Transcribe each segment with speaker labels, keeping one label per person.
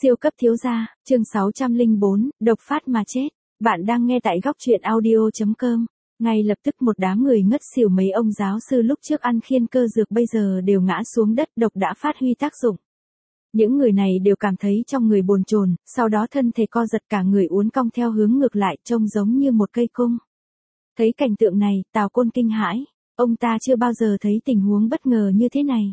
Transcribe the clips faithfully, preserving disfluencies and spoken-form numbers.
Speaker 1: Siêu cấp thiếu gia, chương sáu trăm lẻ bốn, độc phát mà chết. Bạn đang nghe tại góc truyện audio chấm com. Ngay lập tức một đám người ngất xỉu, mấy ông giáo sư lúc trước ăn khiên cơ dược bây giờ đều ngã xuống đất, độc đã phát huy tác dụng. Những người này đều cảm thấy trong người bồn chồn, sau đó thân thể co giật, cả người uốn cong theo hướng ngược lại, trông giống như một cây cung. Thấy cảnh tượng này, Tào Côn kinh hãi, ông ta chưa bao giờ thấy tình huống bất ngờ như thế này.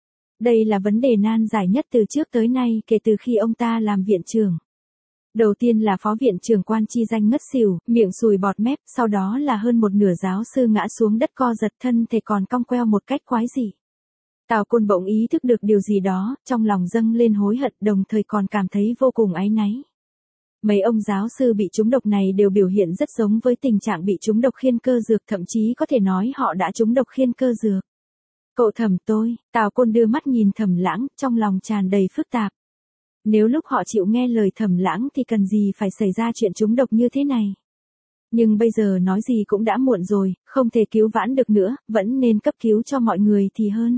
Speaker 1: Đây là vấn đề nan giải nhất từ trước tới nay kể từ khi ông ta làm viện trưởng. Đầu tiên là phó viện trưởng Quan Chi Danh ngất xỉu, miệng sùi bọt mép, sau đó là hơn một nửa giáo sư ngã xuống đất co giật, thân thể còn cong queo một cách quái dị. Tào Côn bỗng ý thức được điều gì đó, trong lòng dâng lên hối hận, đồng thời còn cảm thấy vô cùng áy náy. Mấy ông giáo sư bị trúng độc này đều biểu hiện rất giống với tình trạng bị trúng độc khiên cơ dược, thậm chí có thể nói họ đã trúng độc khiên cơ dược. Cậu Thẩm tôi, Tào Côn đưa mắt nhìn Thẩm Lãng, trong lòng tràn đầy phức tạp. Nếu lúc họ chịu nghe lời Thẩm Lãng thì cần gì phải xảy ra chuyện trúng độc như thế này. Nhưng bây giờ nói gì cũng đã muộn rồi, không thể cứu vãn được nữa, vẫn nên cấp cứu cho mọi người thì hơn.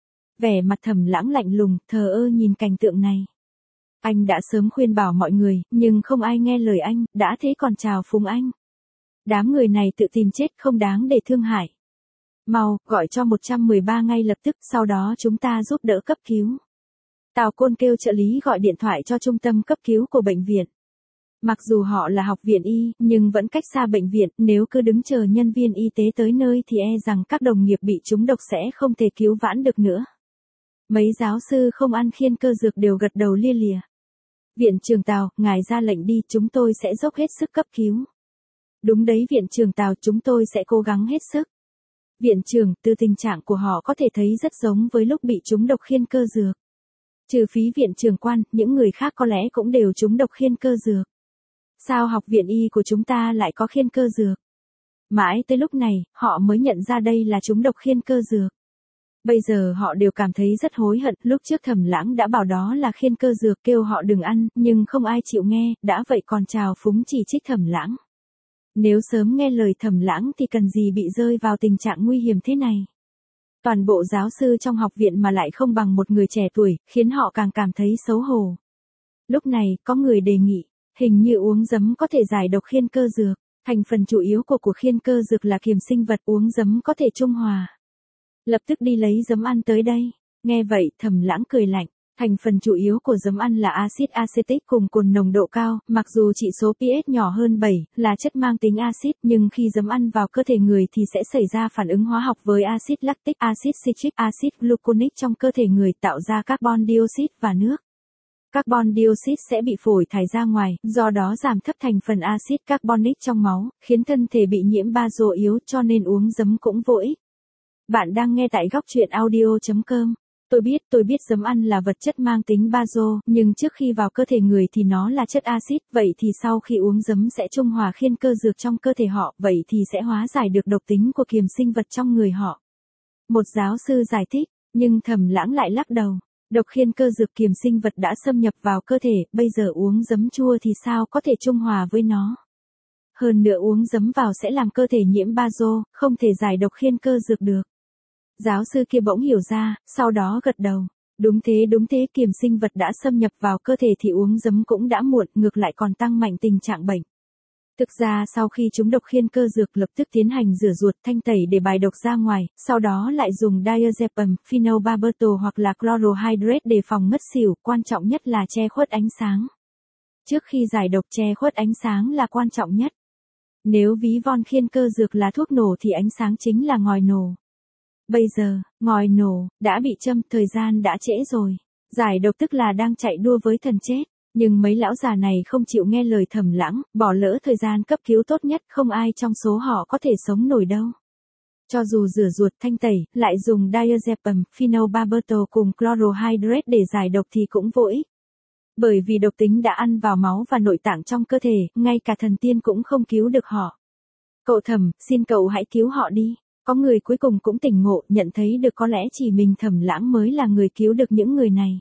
Speaker 1: Vẻ mặt Thẩm Lãng lạnh lùng, thờ ơ nhìn cảnh tượng này. Anh đã sớm khuyên bảo mọi người, nhưng không ai nghe lời anh, đã thế còn trào phúng anh. Đám người này tự tìm chết, không đáng để thương hại. Mau, gọi cho một một ba ngay lập tức, sau đó chúng ta giúp đỡ cấp cứu. Tào Côn kêu trợ lý gọi điện thoại cho trung tâm cấp cứu của bệnh viện. Mặc dù họ là học viện y, nhưng vẫn cách xa bệnh viện, nếu cứ đứng chờ nhân viên y tế tới nơi thì e rằng các đồng nghiệp bị trúng độc sẽ không thể cứu vãn được nữa. Mấy giáo sư không ăn khiên cơ dược đều gật đầu lia lịa. Viện trưởng Tào, ngài ra lệnh đi, chúng tôi sẽ dốc hết sức cấp cứu. Đúng đấy viện trưởng Tào, chúng tôi sẽ cố gắng hết sức. Viện trưởng, từ tình trạng của họ có thể thấy rất giống với lúc bị trúng độc khiên cơ dược. Trừ phí viện trưởng Quan, những người khác có lẽ cũng đều trúng độc khiên cơ dược. Sao học viện y của chúng ta lại có khiên cơ dược? Mãi tới lúc này, họ mới nhận ra đây là trúng độc khiên cơ dược. Bây giờ họ đều cảm thấy rất hối hận, lúc trước Thẩm Lãng đã bảo đó là khiên cơ dược, kêu họ đừng ăn, nhưng không ai chịu nghe, đã vậy còn trào phúng chỉ trích Thẩm Lãng. Nếu sớm nghe lời Thẩm Lãng thì cần gì bị rơi vào tình trạng nguy hiểm thế này. Toàn bộ giáo sư trong học viện mà lại không bằng một người trẻ tuổi, khiến họ càng cảm thấy xấu hổ. Lúc này, có người đề nghị, hình như uống giấm có thể giải độc khiên cơ dược. Thành phần chủ yếu của của khiên cơ dược là kiềm sinh vật, uống giấm có thể trung hòa. Lập tức đi lấy giấm ăn tới đây. Nghe vậy, Thẩm Lãng cười lạnh. Thành phần chủ yếu của giấm ăn là axit acetic cùng cồn nồng độ cao, mặc dù chỉ số pH nhỏ hơn bảy, là chất mang tính axit, nhưng khi giấm ăn vào cơ thể người thì sẽ xảy ra phản ứng hóa học với axit lactic, axit citric, axit gluconic trong cơ thể người, tạo ra carbon dioxide và nước. Carbon dioxide sẽ bị phổi thải ra ngoài, do đó giảm thấp thành phần axit carbonic trong máu, khiến thân thể bị nhiễm bazô yếu, cho nên uống giấm cũng vô ích. Bạn đang nghe tại góc truyện audio chấm com. Tôi biết, tôi biết giấm ăn là vật chất mang tính bazô, nhưng trước khi vào cơ thể người thì nó là chất axit, vậy thì sau khi uống giấm sẽ trung hòa khiên cơ dược trong cơ thể họ, vậy thì sẽ hóa giải được độc tính của kiềm sinh vật trong người họ. Một giáo sư giải thích, nhưng Thẩm Lãng lại lắc đầu. Độc khiên cơ dược kiềm sinh vật đã xâm nhập vào cơ thể, bây giờ uống giấm chua thì sao có thể trung hòa với nó. Hơn nữa uống giấm vào sẽ làm cơ thể nhiễm bazô, không thể giải độc khiên cơ dược được. Giáo sư kia bỗng hiểu ra, sau đó gật đầu. Đúng thế đúng thế, kiềm sinh vật đã xâm nhập vào cơ thể thì uống giấm cũng đã muộn, ngược lại còn tăng mạnh tình trạng bệnh. Thực ra sau khi trúng độc khiên cơ dược lập tức tiến hành rửa ruột thanh tẩy để bài độc ra ngoài, sau đó lại dùng diazepam, phenobarbital hoặc là chlorohydrate để phòng ngất xỉu, quan trọng nhất là che khuất ánh sáng. Trước khi giải độc che khuất ánh sáng là quan trọng nhất. Nếu ví von khiên cơ dược là thuốc nổ thì ánh sáng chính là ngòi nổ. Bây giờ, ngòi nổ, đã bị châm, thời gian đã trễ rồi. Giải độc tức là đang chạy đua với thần chết. Nhưng mấy lão già này không chịu nghe lời Thẩm Lãng, bỏ lỡ thời gian cấp cứu tốt nhất, không ai trong số họ có thể sống nổi đâu. Cho dù rửa ruột thanh tẩy, lại dùng diazepam, phenobarbital cùng chlorohydrate để giải độc thì cũng vô ích. Bởi vì độc tính đã ăn vào máu và nội tạng trong cơ thể, ngay cả thần tiên cũng không cứu được họ. Cậu Thẩm, xin cậu hãy cứu họ đi. Có người cuối cùng cũng tỉnh ngộ, nhận thấy được có lẽ chỉ mình Thẩm Lãng mới là người cứu được những người này.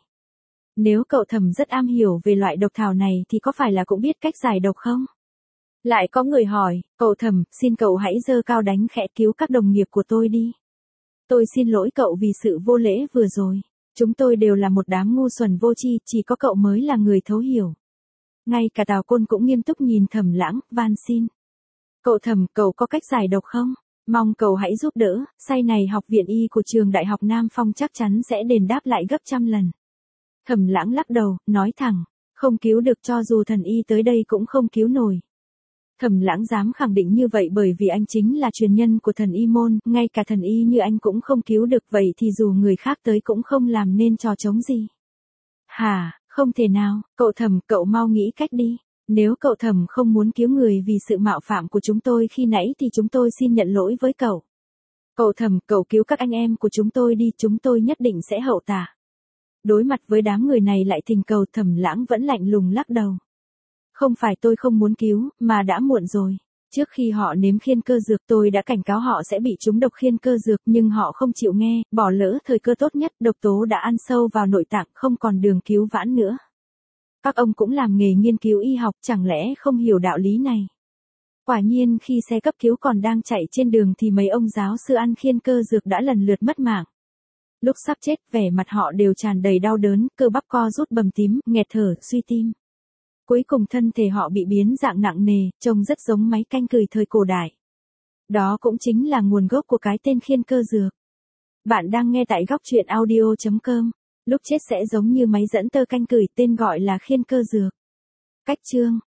Speaker 1: Nếu cậu Thẩm rất am hiểu về loại độc thảo này thì có phải là cũng biết cách giải độc không? Lại có người hỏi, cậu Thẩm, xin cậu hãy giơ cao đánh khẽ cứu các đồng nghiệp của tôi đi. Tôi xin lỗi cậu vì sự vô lễ vừa rồi. Chúng tôi đều là một đám ngu xuẩn vô tri, chỉ có cậu mới là người thấu hiểu. Ngay cả Tào Côn cũng nghiêm túc nhìn Thẩm Lãng, van xin. Cậu Thẩm, cậu có cách giải độc không? Mong cậu hãy giúp đỡ, say này học viện y của trường Đại học Nam Phong chắc chắn sẽ đền đáp lại gấp trăm lần. Thẩm Lãng lắc đầu, nói thẳng, không cứu được, cho dù thần y tới đây cũng không cứu nổi. Thẩm Lãng dám khẳng định như vậy bởi vì anh chính là truyền nhân của thần y môn, ngay cả thần y như anh cũng không cứu được, vậy thì dù người khác tới cũng không làm nên trò trống gì. Hả, không thể nào, cậu Thẩm, cậu mau nghĩ cách đi. Nếu cậu Thẩm không muốn cứu người vì sự mạo phạm của chúng tôi khi nãy thì chúng tôi xin nhận lỗi với cậu. Cậu Thẩm, cậu cứu các anh em của chúng tôi đi, chúng tôi nhất định sẽ hậu tạ. Đối mặt với đám người này lại thỉnh cầu, Thẩm Lãng vẫn lạnh lùng lắc đầu. Không phải tôi không muốn cứu, mà đã muộn rồi. Trước khi họ nếm khiên cơ dược tôi đã cảnh cáo họ sẽ bị trúng độc khiên cơ dược nhưng họ không chịu nghe, bỏ lỡ thời cơ tốt nhất, độc tố đã ăn sâu vào nội tạng, không còn đường cứu vãn nữa. Các ông cũng làm nghề nghiên cứu y học, chẳng lẽ không hiểu đạo lý này? Quả nhiên khi xe cấp cứu còn đang chạy trên đường thì mấy ông giáo sư ăn khiên cơ dược đã lần lượt mất mạng. Lúc sắp chết, vẻ mặt họ đều tràn đầy đau đớn, cơ bắp co rút bầm tím, nghẹt thở, suy tim. Cuối cùng thân thể họ bị biến dạng nặng nề, trông rất giống máy canh cừi thời cổ đại. Đó cũng chính là nguồn gốc của cái tên khiên cơ dược. Bạn đang nghe tại góc truyện audio chấm com. Lúc chết sẽ giống như máy dẫn tơ canh cừi, tên gọi là khiên cơ dược. Cách chương